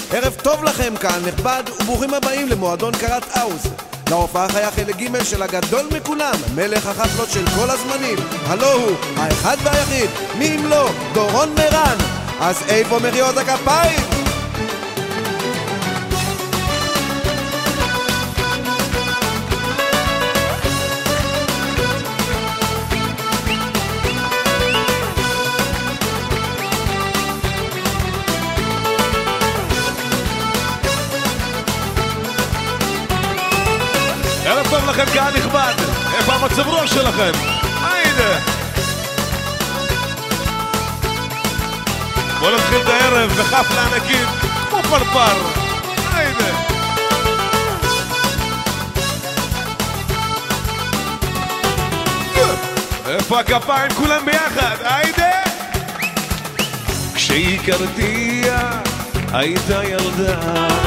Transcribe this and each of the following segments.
ערב טוב לכם כאן, נכבד, וברוכים הבאים למועדון קרת אאוז. להופעה חיה חלק ג' של הגדול מכולם, מלך החפלות של כל הזמנים. הלו הוא, האחד והיחיד, מי אם לא, דורון מרן. אז איפה מחיאות הכפיים? ערב טוב לכם קהל נכבד, איפה המצב רוח שלכם? היידה! בואו נתחיל את הערב בחפלה ענקית כמו פרפר. היידה! איפה הכפיים? כולם ביחד, היידה! כשהכרתיה הייתה ילדה,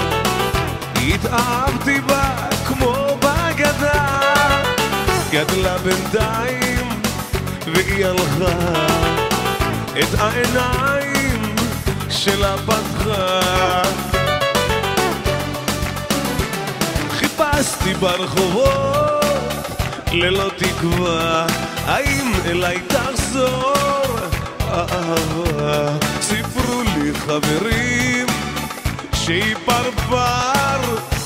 התאהבתי בה כמו בגדה, גדלה בינתיים והיא הלכה, את העיניים שלה פתחה. חיפשתי ברחובות ללא תקווה, האם אליי תחזור אהבה? סיפרו לי חברים שהיא פרפר,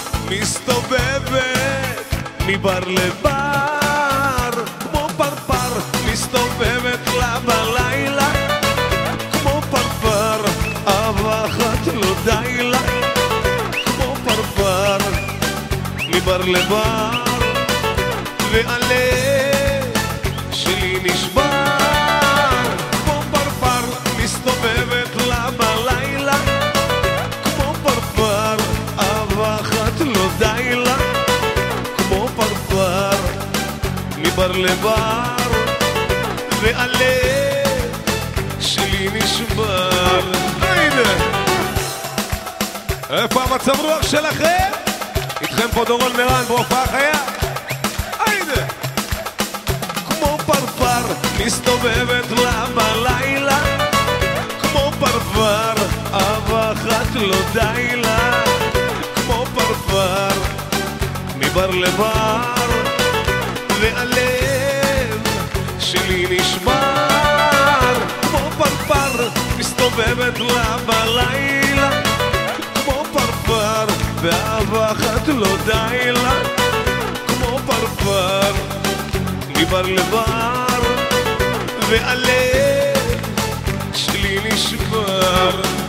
מסתובבת מבר לבר, כמו פרפר, מסתובבת לה בלילה, כמו פרפר, אהבה אחת לא די לה, כמו פרפר, מבר לבר, והלב שלי נשבר, כמו פרפר, מסתובבת לה בלילה, כמו פרפר, אהבה אחת לא די לה, כמו פרפר, מבר לבר, והלב שלי נשבר. היידה! איפה המצב רוח שלכם? איתכם פה דורון מרן בהופעה חיה. היידה! כמו פרפר, מסתובבת לה בלילה, כמו פרפר, אהבה אחת לא די לה, כמו פרפר, מבר לבר, והלב שלי נשבר, כמו פרפר, מסתובבת לה בלילה, כמו פרפר, ואהבה אחת לא די לה, כמו פרפר, מבר לבר, והלב שלי נשבר.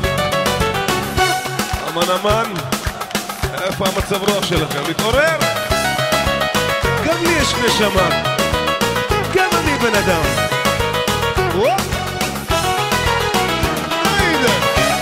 אמן אמן, איפה המצב רוח שלכם? להתעורר? גם לי יש נשמה, גם אני בן אדם. היידה!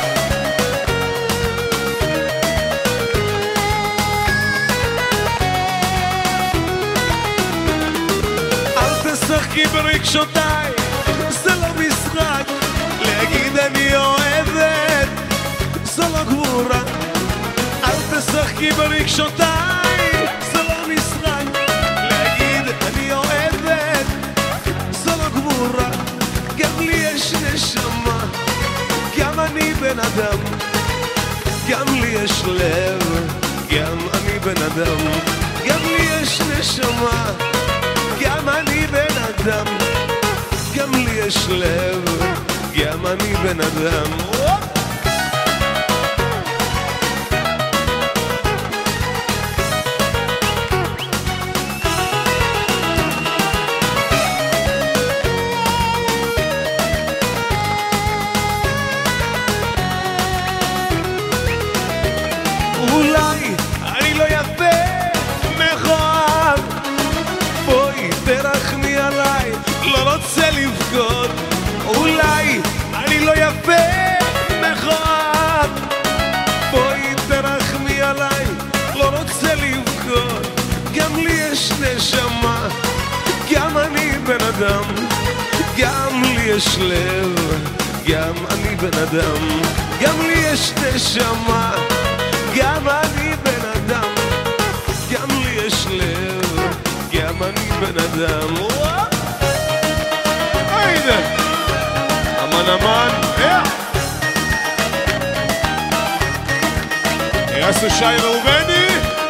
אל תשחקי ברגשותיי, זה לא משחק, להגיד אני אוהבת זו לא גבורה. אל תשחקי ברגשותיי, זה לא משחק, להגיד אני אוהבת זו לא גבורה. גם לי יש נשמה, גם אני בן אדם, גם לי יש לב, גם אני בן אדם, גם לי יש נשמה, גם אני בן אדם, גם לי יש לב, גם אני בן אדם. אולי אני לא יפה מכוער, בואי תרחמי עליי, לא רוצה לבכות. אולי אני לא יפה מכוער, בואי תרחמי עליי, לא רוצה לבכות. גם לי יש נשמה, גם אני בן אדם, גם לי יש לב, גם אני בן אדם, גם לי יש נשמה, גם אני בן אדם, גם לי יש לב, גם אני בן אדם. היידה! אמן אמן! יעשו שי ראובני.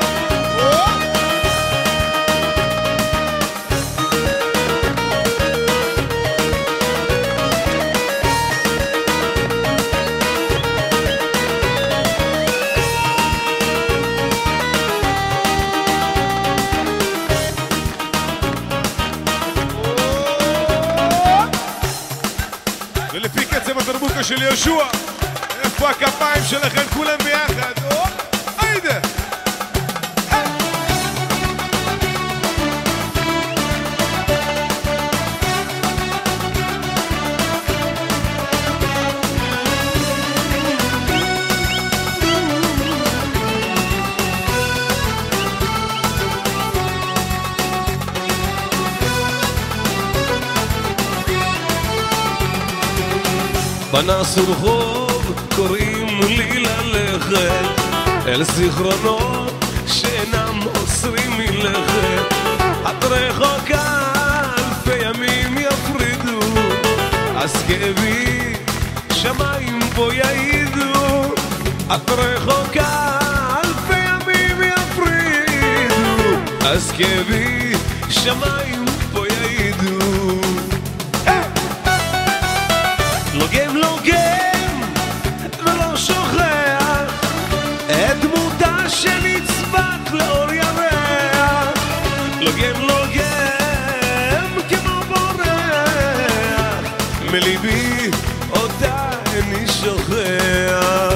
ולפי קצב התרבוקה של יהושע, איפה הכפיים שלכם כולם ביחד? היידה! פנס ורחוב קוראים לי ללכת אל זיכרונות שאינם אוסרים מלכת. את רחוקה אלפי ימים יפרידו, אז כאבי שמיים פה יעידו. את רחוקה אלפי ימים יפרידו, אז כאבי שמיים פה יעידו. לוגם לוגם ולא שוכח את דמותה שנצבט לאור ירח. לוגם לוגם כמו בורח, מליבי אותה איני שוכח.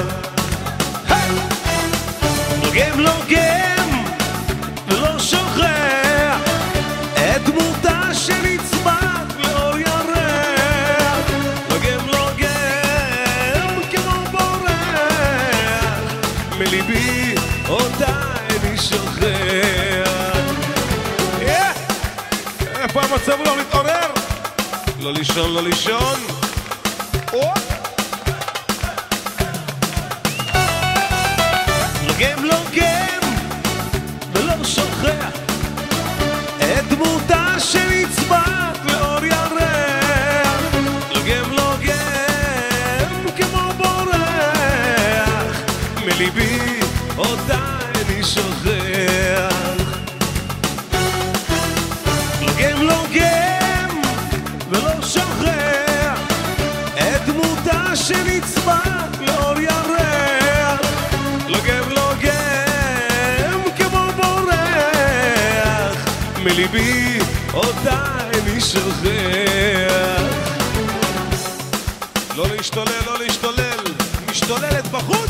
לוגם לוגם ולא שוכח את דמותה שנצבט לאור ירח. מליבי אותה איני שוכח. איפה המצב לא להתעורר? לא לישון, לא לישון. לוגם לוגם ולא שוכח את דמותה שנצבט לאור ירח. לוגם לוגם כמו בורח, מליבי אותה איני שוכח. לוגם לוגם ולא שוכח את דמותה שנצבט לאור ירח. לוגם לוגם כמו בורח, מליבי אותה איני שוכח. לא להשתולל, לא להשתולל, משתוללת בחוץ.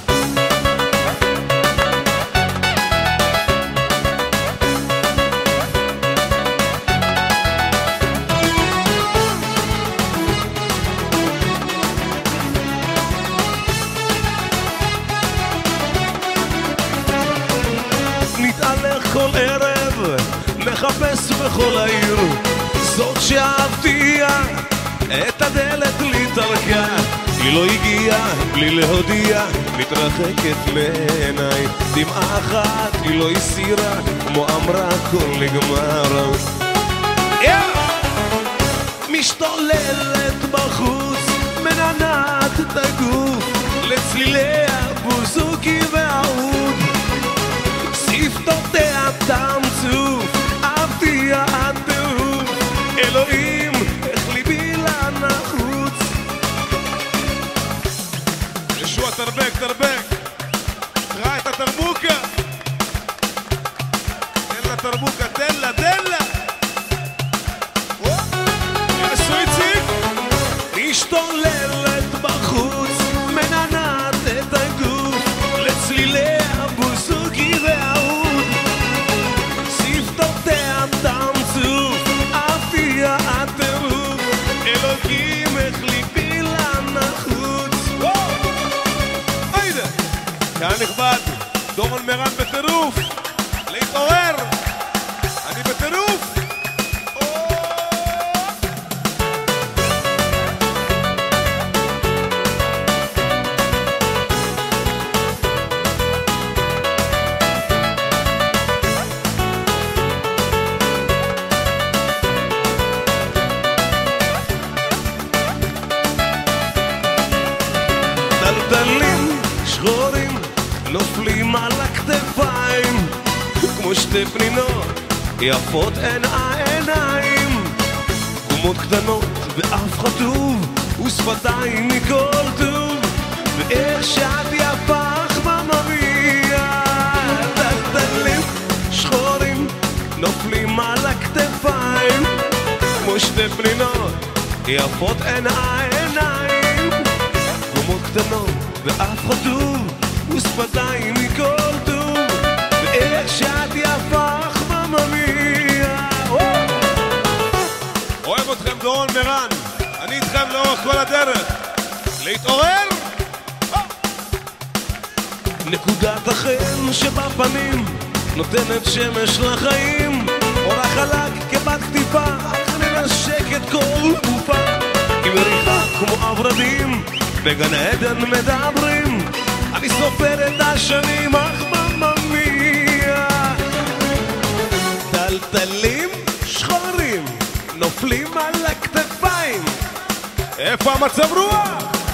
נתהלך כל ערב, נחפש בכל העיר זאת שאהבתיה, את הדלת לי טרקה. היא לא הגיעה בלי להודיע, מתרחקת מעיניי. דמעה אחת היא לא הסירה, כמו אמרה כל נגמר. משתוללת בחוץ, מנענת את הגוף לצלילי הבוזוקי והעוד. שפתותיה טעם צוף, אהבתיה הטירוף. אלוהים, איך ליבי לה נחוץ. ישוע תרבק, תרבק. ראה את התרבוקה. תן לה תרבוקה, תן לה, תן לה. יעשו איציק. משתוללת בחוץ, מנענת את הגוף לצלילי הבוזוקי והעוד. שפתותיה טעם צוף, אהבתיה הטירוף. אלוהים, איך ליבי לה נחוץ. היידה. קהל נכבד, דורון מרן בטירוף. להתעורר. אני בטירוף. טלטלים שחורים נופלים כמו שתי פנינות יפות הן העיניים, קומות קטנות ואף חטוב ושפתיים מכל טוב, ואיך שאת יפה חממיה, טלטלים שחורים נופלים על הכתפיים, כמו שתי פנינות יפות הן העיניים, קומות קטנות ואף חטוב ושפתיים מכל טוב, ואיך שאת יפה חממיה. אוהב אתכם דורון מרן, אני איתכם לאורך כל הדרך. להתעורר! נקודת החן שבפנים נותנת שמש לחיים, אורה חלק כבת כתיפה אך מנשקת כל גופה, עם ריחה כמו הורדים בגן עדן מדברים, אני סופר את השנים אך מממיה, טלטלים שחורים נופלים על הכתפיים, איפה המצב רוח?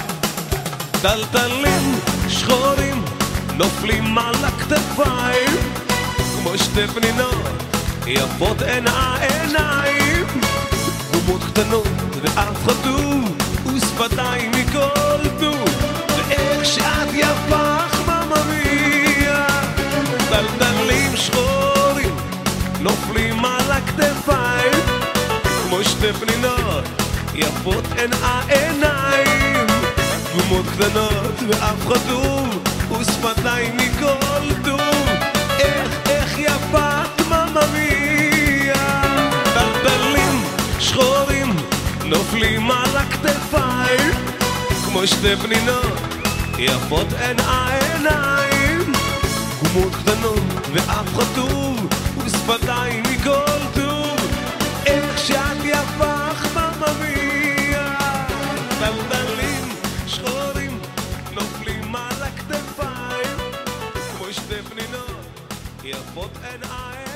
טלטלים שחורים נופלים על הכתפיים, כמו שתי פנינות יפות הן העיניים, קומות קטנות ואף חטוב ושפתיים מכל טוב, ואיך שאת יפה חממיה, טלטלים שחורים נופלים על הכתפיים, כמו שתי פנינות יפות הן העיניים, קומות קטנות ואף חטוב ושפתיים מכל טוב, איך יפה חממיה, טלטלים שחורים נופלים על הכתפיים, כמו שתי פנינות יפות הן העיניים, קומות קטנות ואף חטוב ושפתיים מכל טוב, איך שאת יפה חממיה, טלטלים שחורים נופלים על הכתפיים, כמו שתי פנינות יפות הן העיניים.